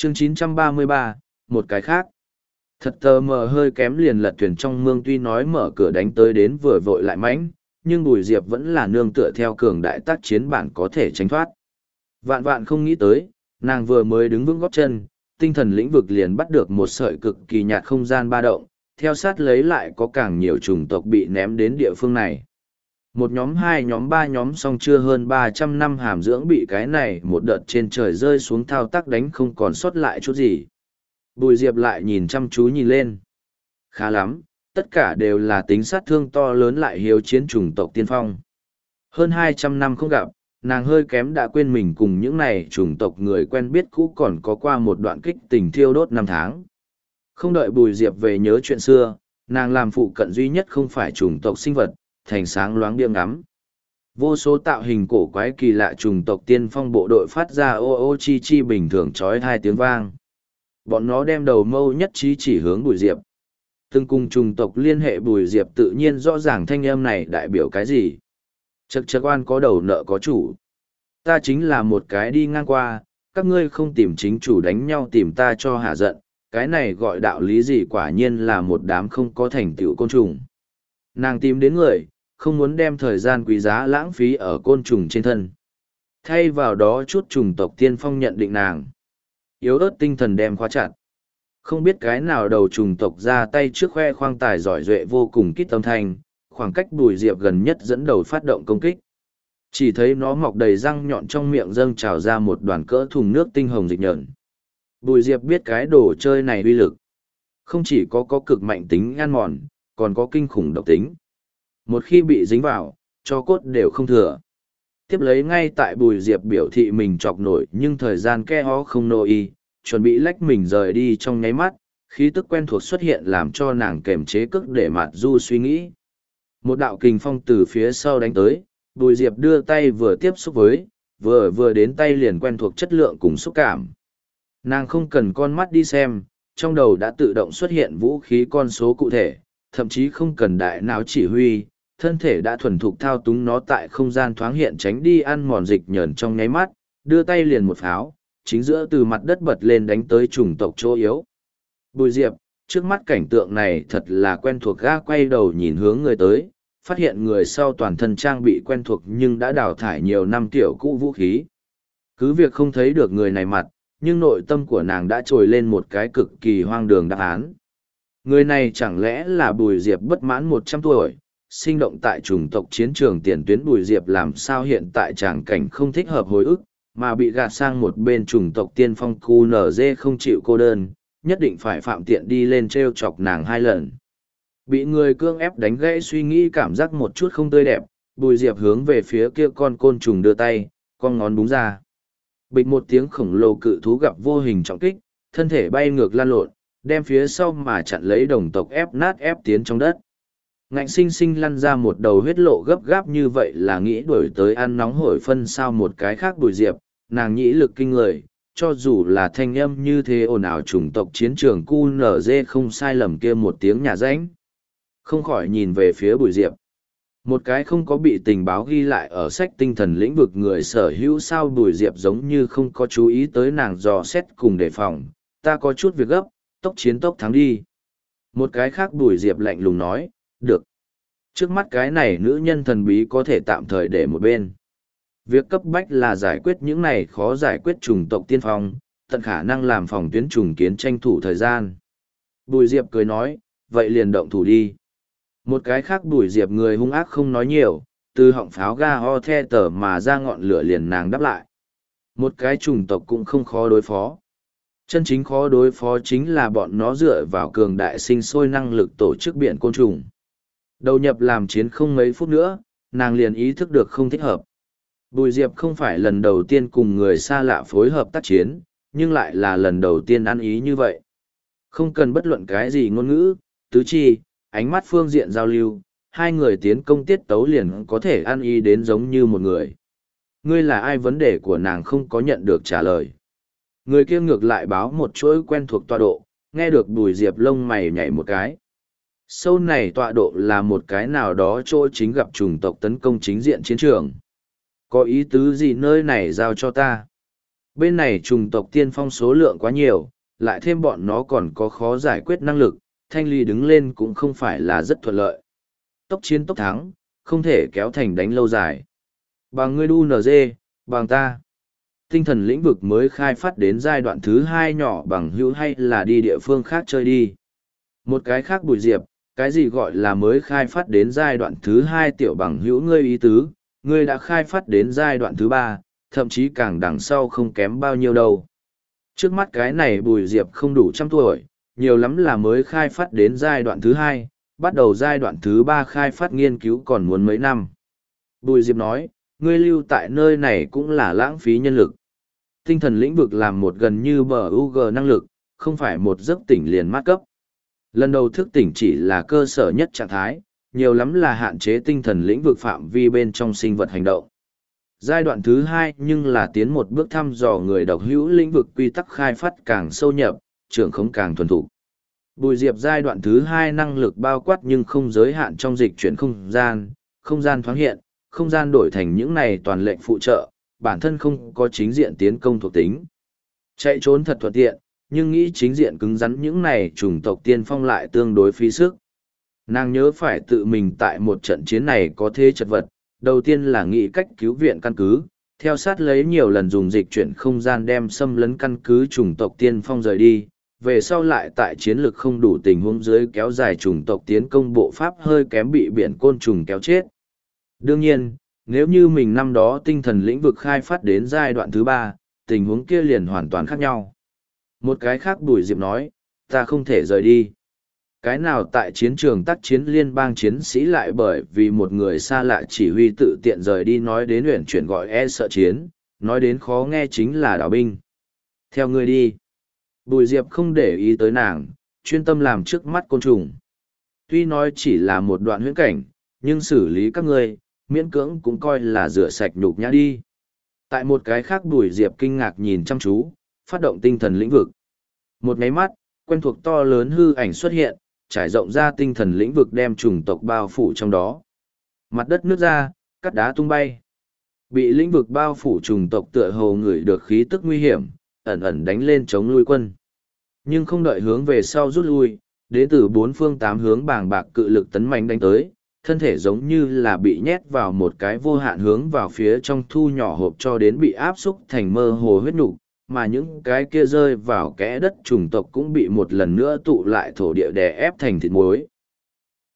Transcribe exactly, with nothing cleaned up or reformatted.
chương chín trăm ba mươi ba, một cái khác. Thật tờ mờ hơi kém liền lật thuyền trong mương, tuy nói mở cửa đánh tới đến vừa vội lại mãnh, nhưng Bùi Diệp vẫn là nương tựa theo cường đại tác chiến bản có thể tránh thoát. Vạn vạn không nghĩ tới, nàng vừa mới đứng vững gót chân, tinh thần lĩnh vực liền bắt được một sợi cực kỳ nhạt không gian ba động, theo sát lấy lại có càng nhiều chủng tộc bị ném đến địa phương này. Một nhóm hai nhóm ba nhóm song chưa hơn ba trăm năm hàm dưỡng bị cái này một đợt trên trời rơi xuống thao tác đánh không còn sót lại chút gì. Bùi Diệp lại nhìn chăm chú nhìn lên. Khá lắm, tất cả đều là tính sát thương to lớn lại hiếu chiến chủng tộc tiên phong. Hơn hai trăm năm không gặp, nàng hơi kém đã quên mình cùng những này chủng tộc người quen biết cũ còn có qua một đoạn kích tình thiêu đốt năm tháng. Không đợi Bùi Diệp về nhớ chuyện xưa, nàng làm phụ cận duy nhất không phải chủng tộc sinh vật, thành sáng loáng bia ngắm. Vô số tạo hình cổ quái kỳ lạ chủng tộc tiên phong bộ đội phát ra ô ô chi chi bình thường trói hai tiếng vang. Bọn nó đem đầu mâu nhất trí chỉ hướng Bùi Diệp. Từng cùng chủng tộc liên hệ Bùi Diệp tự nhiên rõ ràng thanh âm này đại biểu cái gì. Chậc chậc oan có đầu nợ có chủ. Ta chính là một cái đi ngang qua, các ngươi không tìm chính chủ đánh nhau tìm ta cho hả giận, cái này gọi đạo lý gì, quả nhiên là một đám không có thành tựu côn trùng. Nàng tìm đến người, không muốn đem thời gian quý giá lãng phí ở côn trùng trên thân. Thay vào đó chút chủng tộc tiên phong nhận định nàng. Yếu ớt tinh thần đem khóa chặt. Không biết cái nào đầu chủng tộc ra tay trước khoe khoang tài giỏi duệ vô cùng kít tâm thanh, khoảng cách Bùi Diệp gần nhất dẫn đầu phát động công kích. Chỉ thấy nó mọc đầy răng nhọn trong miệng dâng trào ra một đoàn cỡ thùng nước tinh hồng dịch nhợn. Bùi Diệp biết cái đồ chơi này uy lực. Không chỉ có có cực mạnh tính ăn mòn, còn có kinh khủng độc tính. Một khi bị dính vào, cho cốt đều không thừa. Tiếp lấy ngay tại Bùi Diệp biểu thị mình chọc nổi nhưng thời gian ke ho không nô y, chuẩn bị lách mình rời đi trong nháy mắt, khí tức quen thuộc xuất hiện làm cho nàng kềm chế cước để mạt du suy nghĩ. Một đạo kình phong từ phía sau đánh tới, Bùi Diệp đưa tay vừa tiếp xúc với, vừa vừa đến tay liền quen thuộc chất lượng cùng xúc cảm. Nàng không cần con mắt đi xem, trong đầu đã tự động xuất hiện vũ khí con số cụ thể, thậm chí không cần đại não chỉ huy, thân thể đã thuần thục thao túng nó tại không gian thoáng hiện tránh đi ăn mòn dịch nhờn trong nháy mắt, đưa tay liền một pháo, chính giữa từ mặt đất bật lên đánh tới chủng tộc chỗ yếu. Bùi Diệp, trước mắt cảnh tượng này thật là quen thuộc, ga quay đầu nhìn hướng người tới, phát hiện người sau toàn thân trang bị quen thuộc nhưng đã đào thải nhiều năm tiểu cũ vũ khí. Cứ việc không thấy được người này mặt, nhưng nội tâm của nàng đã trồi lên một cái cực kỳ hoang đường đáp án. Người này chẳng lẽ là Bùi Diệp bất mãn một trăm tuổi, sinh động tại chủng tộc chiến trường tiền tuyến. Bùi Diệp làm sao hiện tại tràng cảnh không thích hợp hồi ức, mà bị gạt sang một bên chủng tộc tiên phong cu nở dê không chịu cô đơn, nhất định phải phạm tiện đi lên treo chọc nàng hai lần. Bị người cưỡng ép đánh gãy suy nghĩ, cảm giác một chút không tươi đẹp, Bùi Diệp hướng về phía kia con côn trùng đưa tay, con ngón búng ra. Bịch một tiếng khổng lồ cự thú gặp vô hình trọng kích, thân thể bay ngược lan lộn, đem phía sau mà chặn lấy đồng tộc ép nát ép tiến trong đất. Ngạnh sinh sinh lăn ra một đầu huyết lộ gấp gáp, như vậy là nghĩ đuổi tới ăn nóng hổi phân sao một cái khác. Bùi Diệp, nàng nhĩ lực kinh người, cho dù là thanh âm như thế ồn ào chủng tộc chiến trường cu nở dê không sai lầm kia một tiếng nhà ránh. Không khỏi nhìn về phía Bùi Diệp. Một cái không có bị tình báo ghi lại ở sách tinh thần lĩnh vực người sở hữu sao. Bùi Diệp giống như không có chú ý tới nàng dò xét cùng đề phòng, ta có chút việc gấp, tốc chiến tốc thắng đi. Một cái khác Bùi Diệp lạnh lùng nói, được. Trước mắt cái này nữ nhân thần bí có thể tạm thời để một bên. Việc cấp bách là giải quyết những này khó giải quyết chủng tộc tiên phong, tận khả năng làm phòng tuyến trùng kiến tranh thủ thời gian. Bùi Diệp cười nói, vậy liền động thủ đi. Một cái khác Bùi Diệp người hung ác không nói nhiều, từ họng pháo ga ho the tờ mà ra ngọn lửa liền nàng đáp lại. Một cái chủng tộc cũng không khó đối phó. Chân chính khó đối phó chính là bọn nó dựa vào cường đại sinh sôi năng lực tổ chức biển côn trùng. Đầu nhập làm chiến không mấy phút nữa, nàng liền ý thức được không thích hợp. Bùi Diệp không phải lần đầu tiên cùng người xa lạ phối hợp tác chiến, nhưng lại là lần đầu tiên ăn ý như vậy. Không cần bất luận cái gì ngôn ngữ, tứ chi, ánh mắt phương diện giao lưu, hai người tiến công tiết tấu liền có thể ăn ý đến giống như một người. Ngươi là ai? Vấn đề của nàng không có nhận được trả lời. Người kia ngược lại báo một chuỗi quen thuộc tọa độ, nghe được Bùi Diệp lông mày nhảy một cái. Sâu này tọa độ là một cái nào đó chỗ chính gặp chủng tộc tấn công chính diện chiến trường. Có ý tứ gì nơi này giao cho ta? Bên này trùng tộc tiên phong số lượng quá nhiều, lại thêm bọn nó còn có khó giải quyết năng lực, thanh ly đứng lên cũng không phải là rất thuận lợi. Tốc chiến tốc thắng, không thể kéo thành đánh lâu dài. Bằng ngươi đu en giê, bằng ta. Tinh thần lĩnh vực mới khai phát đến giai đoạn thứ hai nhỏ bằng hữu hay là đi địa phương khác chơi đi. Một cái khác Bùi Diệp, cái gì gọi là mới khai phát đến giai đoạn thứ hai tiểu bằng hữu ngươi ý tứ, ngươi đã khai phát đến giai đoạn thứ ba, thậm chí càng đằng sau không kém bao nhiêu đâu. Trước mắt cái này Bùi Diệp không đủ trăm tuổi, nhiều lắm là mới khai phát đến giai đoạn thứ hai, bắt đầu giai đoạn thứ ba khai phát nghiên cứu còn muốn mấy năm. Bùi Diệp nói, ngươi lưu tại nơi này cũng là lãng phí nhân lực. Tinh thần lĩnh vực làm một gần như bờ u giê năng lực, không phải một giấc tỉnh liền mát cấp. Lần đầu thức tỉnh chỉ là cơ sở nhất trạng thái, nhiều lắm là hạn chế tinh thần lĩnh vực phạm vi bên trong sinh vật hành động. Giai đoạn thứ hai nhưng là tiến một bước thăm dò người độc hữu lĩnh vực quy tắc khai phát càng sâu nhập, trưởng khống càng thuần thục. Bùi Diệp giai đoạn thứ hai năng lực bao quát nhưng không giới hạn trong dịch chuyển không gian, không gian thoáng hiện, không gian đổi thành những này toàn lệnh phụ trợ, bản thân không có chính diện tiến công thuộc tính. Chạy trốn thật thuận tiện, nhưng nghĩ chính diện cứng rắn những này chủng tộc tiên phong lại tương đối phí sức. Nàng nhớ phải tự mình tại một trận chiến này có thế chật vật, đầu tiên là nghĩ cách cứu viện căn cứ, theo sát lấy nhiều lần dùng dịch chuyển không gian đem xâm lấn căn cứ chủng tộc tiên phong rời đi, về sau lại tại chiến lược không đủ tình huống dưới kéo dài chủng tộc tiến công bộ pháp hơi kém bị biển côn trùng kéo chết. Đương nhiên, nếu như mình năm đó tinh thần lĩnh vực khai phát đến giai đoạn thứ ba, tình huống kia liền hoàn toàn khác nhau. Một cái khác Bùi Diệp nói, ta không thể rời đi. Cái nào tại chiến trường tác chiến liên bang chiến sĩ lại bởi vì một người xa lạ chỉ huy tự tiện rời đi nói đến luyện chuyển gọi e sợ chiến, nói đến khó nghe chính là đảo binh. Theo ngươi đi. Bùi Diệp không để ý tới nàng, chuyên tâm làm trước mắt côn trùng. Tuy nói chỉ là một đoạn huyễn cảnh, nhưng xử lý các ngươi, miễn cưỡng cũng coi là rửa sạch nhục nhã đi. Tại một cái khác Bùi Diệp kinh ngạc nhìn chăm chú, phát động tinh thần lĩnh vực. Một nháy mắt, quen thuộc to lớn hư ảnh xuất hiện, trải rộng ra tinh thần lĩnh vực đem chủng tộc bao phủ trong đó. Mặt đất nứt ra, cắt đá tung bay. Bị lĩnh vực bao phủ chủng tộc tựa hồ ngửi được khí tức nguy hiểm, ẩn ẩn đánh lên chống lui quân. Nhưng không đợi hướng về sau rút lui, đến từ bốn phương tám hướng bàng bạc cự lực tấn mạnh đánh tới, thân thể giống như là bị nhét vào một cái vô hạn hướng vào phía trong thu nhỏ hộp cho đến bị áp xúc thành mơ hồ huyết nục, mà những cái kia rơi vào kẽ đất chủng tộc cũng bị một lần nữa tụ lại thổ địa đè ép thành thịt muối.